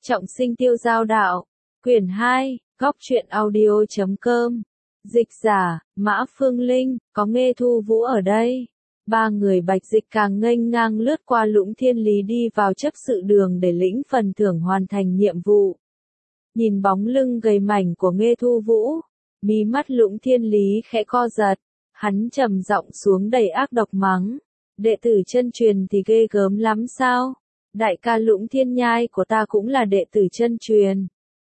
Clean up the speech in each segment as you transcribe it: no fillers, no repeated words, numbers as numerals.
Trọng sinh tiêu giao đạo. Quyển 2, góc truyện audio.com. Dịch giả, Mã Phương Linh, có Nghê Thu Vũ ở đây. Ba người Bạch Dịch càng nghênh ngang lướt qua Lũng Thiên Lý đi vào chấp sự đường để lĩnh phần thưởng hoàn thành nhiệm vụ. Nhìn bóng lưng gầy mảnh của Nghê Thu Vũ, mí mắt Lũng Thiên Lý khẽ co giật, hắn trầm giọng xuống đầy ác độc mắng. Đệ tử chân truyền thì ghê gớm lắm sao? Đại ca Lũng Thiên Nhai của ta cũng là đệ tử chân truyền.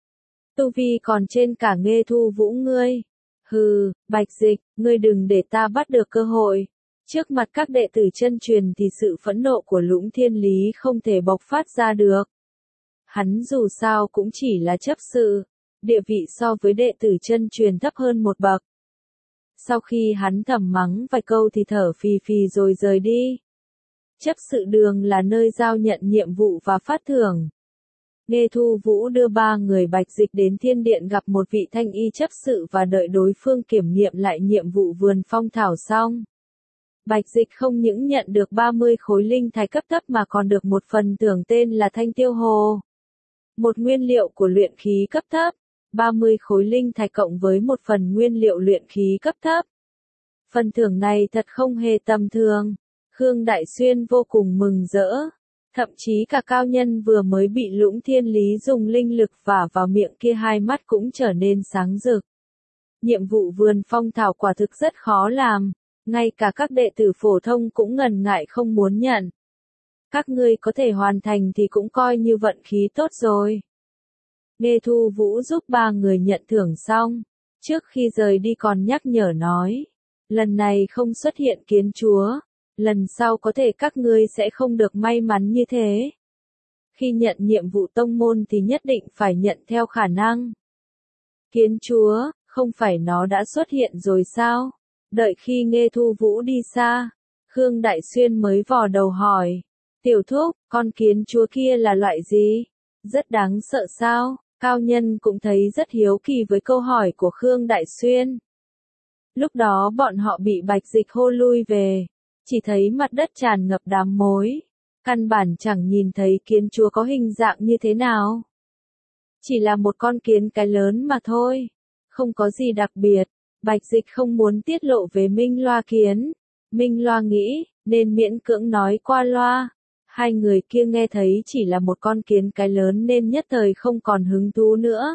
Tu vi còn trên cả Nghê Thu Vũ ngươi. Hừ, Bạch Dịch, ngươi đừng để ta bắt được cơ hội. Trước mặt các đệ tử chân truyền thì sự phẫn nộ của Lũng Thiên Lý không thể bộc phát ra được. Hắn dù sao cũng chỉ là chấp sự, địa vị so với đệ tử chân truyền thấp hơn một bậc. Sau khi hắn thầm mắng vài câu thì thở phì phì rồi rời đi. Chấp sự đường là nơi giao nhận nhiệm vụ và phát thưởng. Nghê Thu Vũ đưa ba người Bạch Dịch đến thiên điện gặp một vị thanh y chấp sự và đợi đối phương kiểm nghiệm lại nhiệm vụ vườn phong thảo xong. Bạch Dịch không những nhận được 30 khối linh thạch cấp thấp mà còn được một phần thưởng tên là Thanh Tiêu Hồ. Một nguyên liệu của luyện khí cấp thấp, 30 khối linh thạch cộng với một phần nguyên liệu luyện khí cấp thấp. Phần thưởng này thật không hề tầm thường. Khương Đại Xuyên vô cùng mừng rỡ. Thậm chí cả cao nhân vừa mới bị Lũng Thiên Lý dùng linh lực vả vào miệng kia hai mắt cũng trở nên sáng rực. Nhiệm vụ vườn phong thảo quả thực rất khó làm, ngay cả các đệ tử phổ thông cũng ngần ngại không muốn nhận. Các ngươi có thể hoàn thành thì cũng coi như vận khí tốt rồi. Nghê Thu Vũ giúp ba người nhận thưởng xong, trước khi rời đi còn nhắc nhở nói, lần này không xuất hiện kiến chúa. Lần sau có thể các ngươi sẽ không được may mắn như thế. Khi nhận nhiệm vụ tông môn thì nhất định phải nhận theo khả năng. Kiến chúa, không phải nó đã xuất hiện rồi sao? Đợi khi Nghê Thu Vũ đi xa, Khương Đại Xuyên mới vò đầu hỏi. Tiểu thúc, con kiến chúa kia là loại gì? Rất đáng sợ sao? Cao nhân cũng thấy rất hiếu kỳ với câu hỏi của Khương Đại Xuyên. Lúc đó bọn họ bị Bạch Dịch hô lui về. Chỉ thấy mặt đất tràn ngập đám mối, căn bản chẳng nhìn thấy kiến chúa có hình dạng như thế nào. Chỉ là một con kiến cái lớn mà thôi, không có gì đặc biệt. Bạch Dịch không muốn tiết lộ về Minh Loa kiến. Minh Loa nghĩ, nên miễn cưỡng nói qua loa. Hai người kia nghe thấy chỉ là một con kiến cái lớn nên nhất thời không còn hứng thú nữa.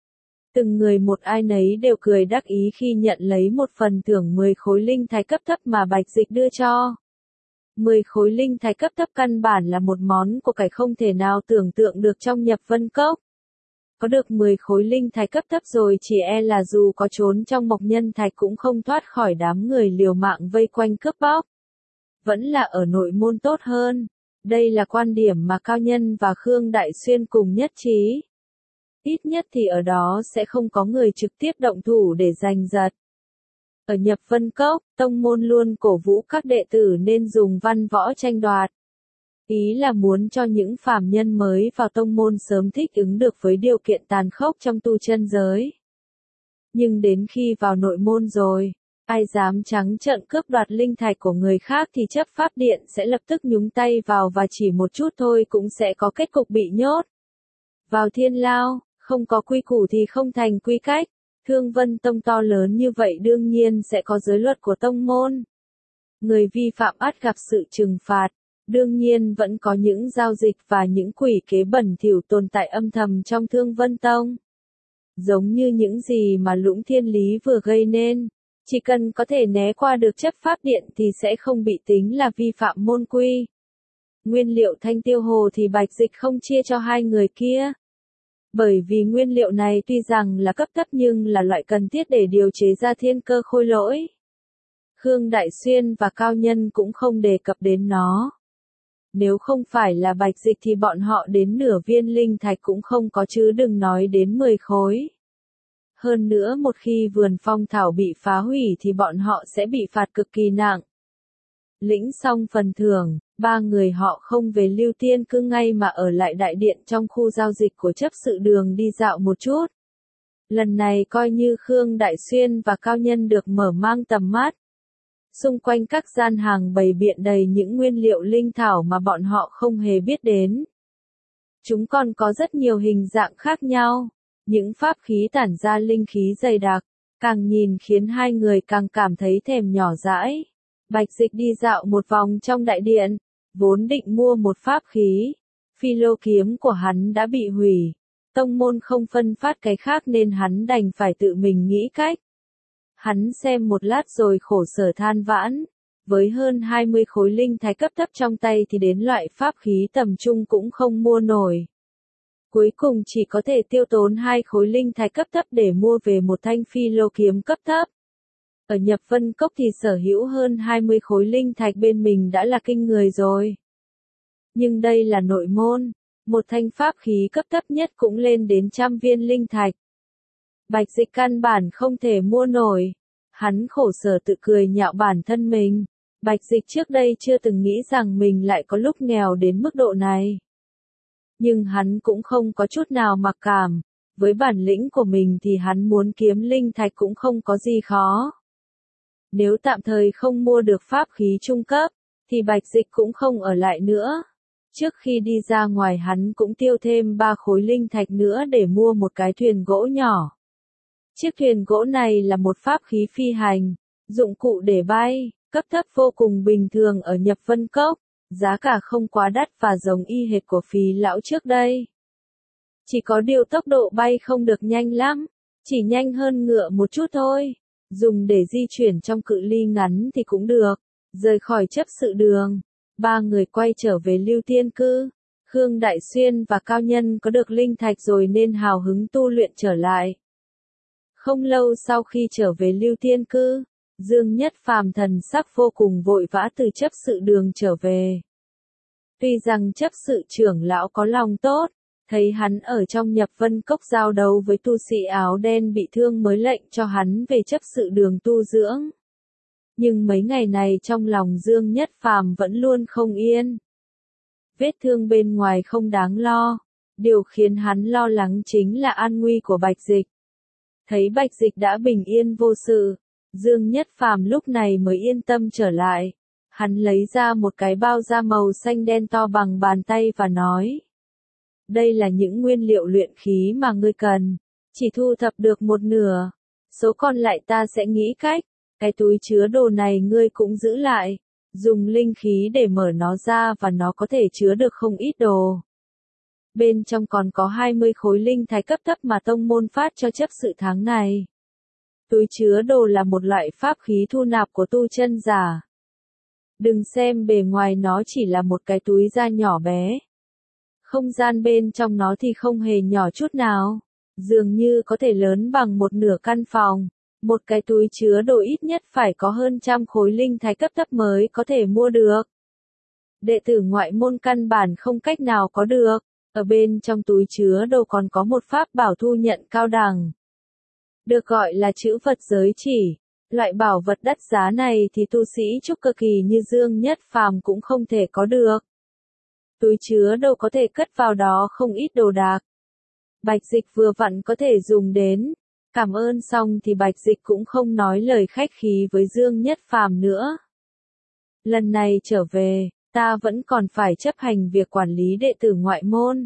Từng người một ai nấy đều cười đắc ý khi nhận lấy một phần thưởng 10 khối linh thạch cấp thấp mà Bạch Dịch đưa cho. 10 khối linh thạch cấp thấp căn bản là một món của cải không thể nào tưởng tượng được trong Nhập Vân Cốc. Có được 10 khối linh thạch cấp thấp rồi chỉ e là dù có trốn trong Mộc Nhân Thạch cũng không thoát khỏi đám người liều mạng vây quanh cướp bóc. Vẫn là ở nội môn tốt hơn. Đây là quan điểm mà Cao Nhân và Khương Đại Xuyên cùng nhất trí. Ít nhất thì ở đó sẽ không có người trực tiếp động thủ để giành giật. Ở Nhập Vân Cốc, tông môn luôn cổ vũ các đệ tử nên dùng văn võ tranh đoạt. Ý là muốn cho những phàm nhân mới vào tông môn sớm thích ứng được với điều kiện tàn khốc trong tu chân giới. Nhưng đến khi vào nội môn rồi, ai dám trắng trợn cướp đoạt linh thạch của người khác thì chấp pháp điện sẽ lập tức nhúng tay vào và chỉ một chút thôi cũng sẽ có kết cục bị nhốt. Vào thiên lao. Không có quy củ thì không thành quy cách. Thương Vân Tông to lớn như vậy đương nhiên sẽ có giới luật của tông môn. Người vi phạm ắt gặp sự trừng phạt. Đương nhiên vẫn có những giao dịch và những quỷ kế bẩn thỉu tồn tại âm thầm trong Thương Vân Tông. Giống như những gì mà Lũng Thiên Lý vừa gây nên. Chỉ cần có thể né qua được chấp pháp điện thì sẽ không bị tính là vi phạm môn quy. Nguyên liệu Thanh Tiêu Hồ thì Bạch Dịch không chia cho hai người kia. Bởi vì nguyên liệu này tuy rằng là cấp thấp nhưng là loại cần thiết để điều chế ra thiên cơ khôi lỗi. Khương Đại Xuyên và Cao Nhân cũng không đề cập đến nó. Nếu không phải là Bạch Dịch thì bọn họ đến nửa viên linh thạch cũng không có chứ đừng nói đến 10 khối. Hơn nữa một khi vườn phong thảo bị phá hủy thì bọn họ sẽ bị phạt cực kỳ nặng. Lĩnh xong phần thưởng, ba người họ không về Lưu Tiên Cư ngay mà ở lại đại điện trong khu giao dịch của chấp sự đường đi dạo một chút. Lần này coi như Khương Đại Xuyên và Cao Nhân được mở mang tầm mắt. Xung quanh các gian hàng bày biện đầy những nguyên liệu linh thảo mà bọn họ không hề biết đến. Chúng còn có rất nhiều hình dạng khác nhau. Những pháp khí tản ra linh khí dày đặc, càng nhìn khiến hai người càng cảm thấy thèm nhỏ dãi. Bạch Dịch đi dạo một vòng trong đại điện, vốn định mua một pháp khí. Phi lô kiếm của hắn đã bị hủy. Tông môn không phân phát cái khác nên hắn đành phải tự mình nghĩ cách. Hắn xem một lát rồi khổ sở than vãn. Với hơn 20 khối linh thạch cấp thấp trong tay thì đến loại pháp khí tầm trung cũng không mua nổi. Cuối cùng chỉ có thể tiêu tốn 2 khối linh thạch cấp thấp để mua về một thanh phi lô kiếm cấp thấp. Ở Nhập Vân Cốc thì sở hữu hơn 20 khối linh thạch bên mình đã là kinh người rồi. Nhưng đây là nội môn, một thanh pháp khí cấp thấp nhất cũng lên đến trăm viên linh thạch. Bạch Dịch căn bản không thể mua nổi. Hắn khổ sở tự cười nhạo bản thân mình. Bạch Dịch trước đây chưa từng nghĩ rằng mình lại có lúc nghèo đến mức độ này. Nhưng hắn cũng không có chút nào mặc cảm. Với bản lĩnh của mình thì hắn muốn kiếm linh thạch cũng không có gì khó. Nếu tạm thời không mua được pháp khí trung cấp, thì Bạch Dịch cũng không ở lại nữa. Trước khi đi ra ngoài hắn cũng tiêu thêm 3 khối linh thạch nữa để mua một cái thuyền gỗ nhỏ. Chiếc thuyền gỗ này là một pháp khí phi hành, dụng cụ để bay, cấp thấp vô cùng bình thường ở Nhập Vân Cốc, giá cả không quá đắt và giống y hệt của Phí lão trước đây. Chỉ có điều tốc độ bay không được nhanh lắm, chỉ nhanh hơn ngựa một chút thôi. Dùng để di chuyển trong cự ly ngắn thì cũng được. Rời khỏi chấp sự đường, ba người quay trở về Lưu Tiên Cư. Khương Đại Xuyên và Cao Nhân có được linh thạch rồi nên hào hứng tu luyện trở lại. Không lâu sau khi trở về Lưu Tiên Cư, Dương Nhất Phàm thần sắc vô cùng vội vã từ chấp sự đường trở về. Tuy rằng chấp sự trưởng lão có lòng tốt, thấy hắn ở trong Nhập Vân Cốc giao đấu với tu sĩ áo đen bị thương mới lệnh cho hắn về chấp sự đường tu dưỡng. Nhưng mấy ngày này trong lòng Dương Nhất Phàm vẫn luôn không yên. Vết thương bên ngoài không đáng lo, điều khiến hắn lo lắng chính là an nguy của Bạch Dịch. Thấy Bạch Dịch đã bình yên vô sự, Dương Nhất Phàm lúc này mới yên tâm trở lại. Hắn lấy ra một cái bao da màu xanh đen to bằng bàn tay và nói: đây là những nguyên liệu luyện khí mà ngươi cần, chỉ thu thập được một nửa, số còn lại ta sẽ nghĩ cách. Cái túi chứa đồ này ngươi cũng giữ lại, dùng linh khí để mở nó ra và nó có thể chứa được không ít đồ. Bên trong còn có 20 khối linh thạch cấp thấp mà tông môn phát cho chấp sự tháng này. Túi chứa đồ là một loại pháp khí thu nạp của tu chân giả. Đừng xem bề ngoài nó chỉ là một cái túi da nhỏ bé. Không gian bên trong nó thì không hề nhỏ chút nào, dường như có thể lớn bằng một nửa căn phòng. Một cái túi chứa đồ ít nhất phải có hơn 100 khối linh thạch cấp thấp mới có thể mua được. Đệ tử ngoại môn căn bản không cách nào có được. Ở bên trong túi chứa đồ còn có một pháp bảo thu nhận cao đẳng, được gọi là chữ vật giới chỉ. Loại bảo vật đắt giá này thì tu sĩ trúc cơ kỳ như Dương Nhất Phàm cũng không thể có được. Túi chứa đồ có thể cất vào đó không ít đồ đạc. Bạch Dịch vừa vặn có thể dùng đến. Cảm ơn xong thì Bạch Dịch cũng không nói lời khách khí với Dương Nhất Phàm nữa. Lần này trở về, ta vẫn còn phải chấp hành việc quản lý đệ tử ngoại môn.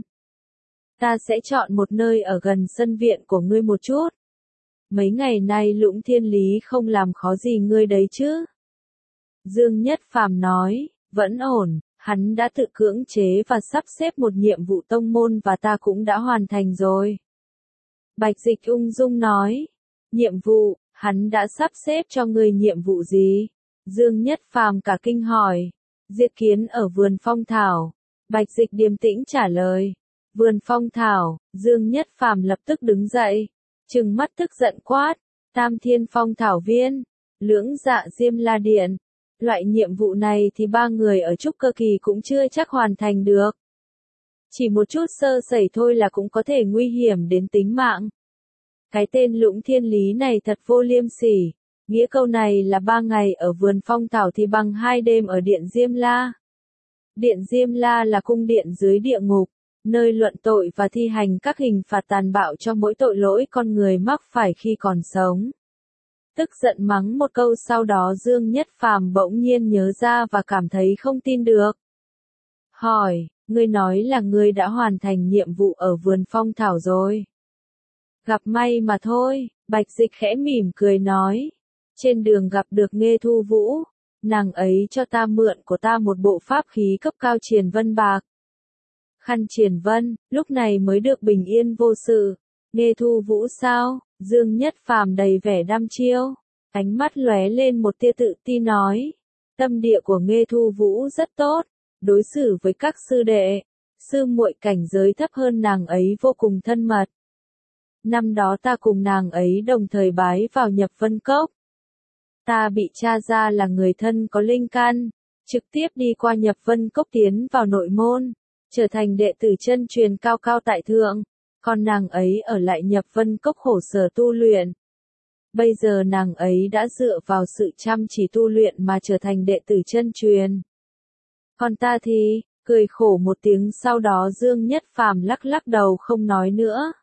Ta sẽ chọn một nơi ở gần sân viện của ngươi một chút. Mấy ngày nay Lũng Thiên Lý không làm khó gì ngươi đấy chứ? Dương Nhất Phàm nói, vẫn ổn, hắn đã tự cưỡng chế và sắp xếp một nhiệm vụ tông môn và ta cũng đã hoàn thành rồi. Bạch Dịch ung dung nói, nhiệm vụ, hắn đã sắp xếp cho ngươi nhiệm vụ gì? Dương Nhất Phàm cả kinh hỏi, diệt kiến ở vườn phong thảo. Bạch Dịch điềm tĩnh trả lời, vườn phong thảo. Dương Nhất Phàm lập tức đứng dậy, trừng mắt tức giận quát, Tam Thiên Phong Thảo Viên, Lưỡng Dạ Diêm La Điện. Loại nhiệm vụ này thì ba người ở trúc cơ kỳ cũng chưa chắc hoàn thành được. Chỉ một chút sơ sẩy thôi là cũng có thể nguy hiểm đến tính mạng. Cái tên Lũng Thiên Lý này thật vô liêm sỉ. Nghĩa câu này là 3 ngày ở vườn phong thảo thì bằng 2 đêm ở Điện Diêm La. Điện Diêm La là cung điện dưới địa ngục, nơi luận tội và thi hành các hình phạt tàn bạo cho mỗi tội lỗi con người mắc phải khi còn sống. Tức giận mắng một câu sau đó Dương Nhất Phàm bỗng nhiên nhớ ra và cảm thấy không tin được. Hỏi, ngươi nói là ngươi đã hoàn thành nhiệm vụ ở vườn phong thảo rồi. Gặp may mà thôi, Bạch Dịch khẽ mỉm cười nói. Trên đường gặp được Nghê Thu Vũ, nàng ấy cho ta mượn của ta một bộ pháp khí cấp cao Triền Vân bạc. Khăn Triền Vân, lúc này mới được bình yên vô sự. Nghê Thu Vũ sao? Dương Nhất Phàm đầy vẻ đăm chiêu, ánh mắt lóe lên một tia tự tin nói. Tâm địa của Nghê Thu Vũ rất tốt, đối xử với các sư đệ, sư muội cảnh giới thấp hơn nàng ấy vô cùng thân mật. Năm đó ta cùng nàng ấy đồng thời bái vào Nhập Vân Cốc. Ta bị tra ra là người thân có linh căn, trực tiếp đi qua Nhập Vân Cốc tiến vào nội môn, trở thành đệ tử chân truyền cao cao tại thượng, còn nàng ấy ở lại Nhập Vân Cốc khổ sở tu luyện. Bây giờ nàng ấy đã dựa vào sự chăm chỉ tu luyện mà trở thành đệ tử chân truyền. Còn ta thì, cười khổ một tiếng, sau đó Dương Nhất Phàm lắc lắc đầu không nói nữa.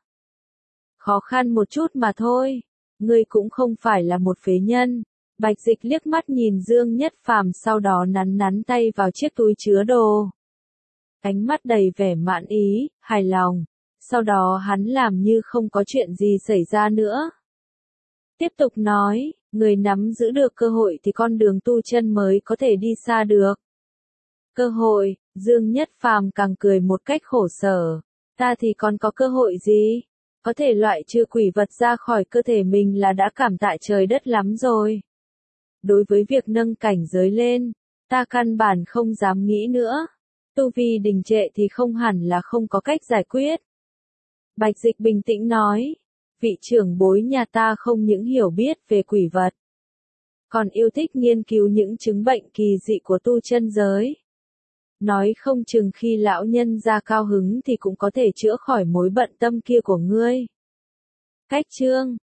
Khó khăn một chút mà thôi, ngươi cũng không phải là một phế nhân. Bạch Dịch liếc mắt nhìn Dương Nhất Phàm, sau đó nắn nắn tay vào chiếc túi chứa đồ. Ánh mắt đầy vẻ mãn ý, hài lòng. Sau đó hắn làm như không có chuyện gì xảy ra nữa. Tiếp tục nói, người nắm giữ được cơ hội thì con đường tu chân mới có thể đi xa được. Cơ hội, Dương Nhất Phàm càng cười một cách khổ sở. Ta thì còn có cơ hội gì? Có thể loại trừ quỷ vật ra khỏi cơ thể mình là đã cảm tạ trời đất lắm rồi. Đối với việc nâng cảnh giới lên, ta căn bản không dám nghĩ nữa. Tu vi đình trệ thì không hẳn là không có cách giải quyết. Bạch Dịch bình tĩnh nói, vị trưởng bối nhà ta không những hiểu biết về quỷ vật, còn yêu thích nghiên cứu những chứng bệnh kỳ dị của tu chân giới. Nói không chừng khi lão nhân ra cao hứng thì cũng có thể chữa khỏi mối bận tâm kia của ngươi. Cách chương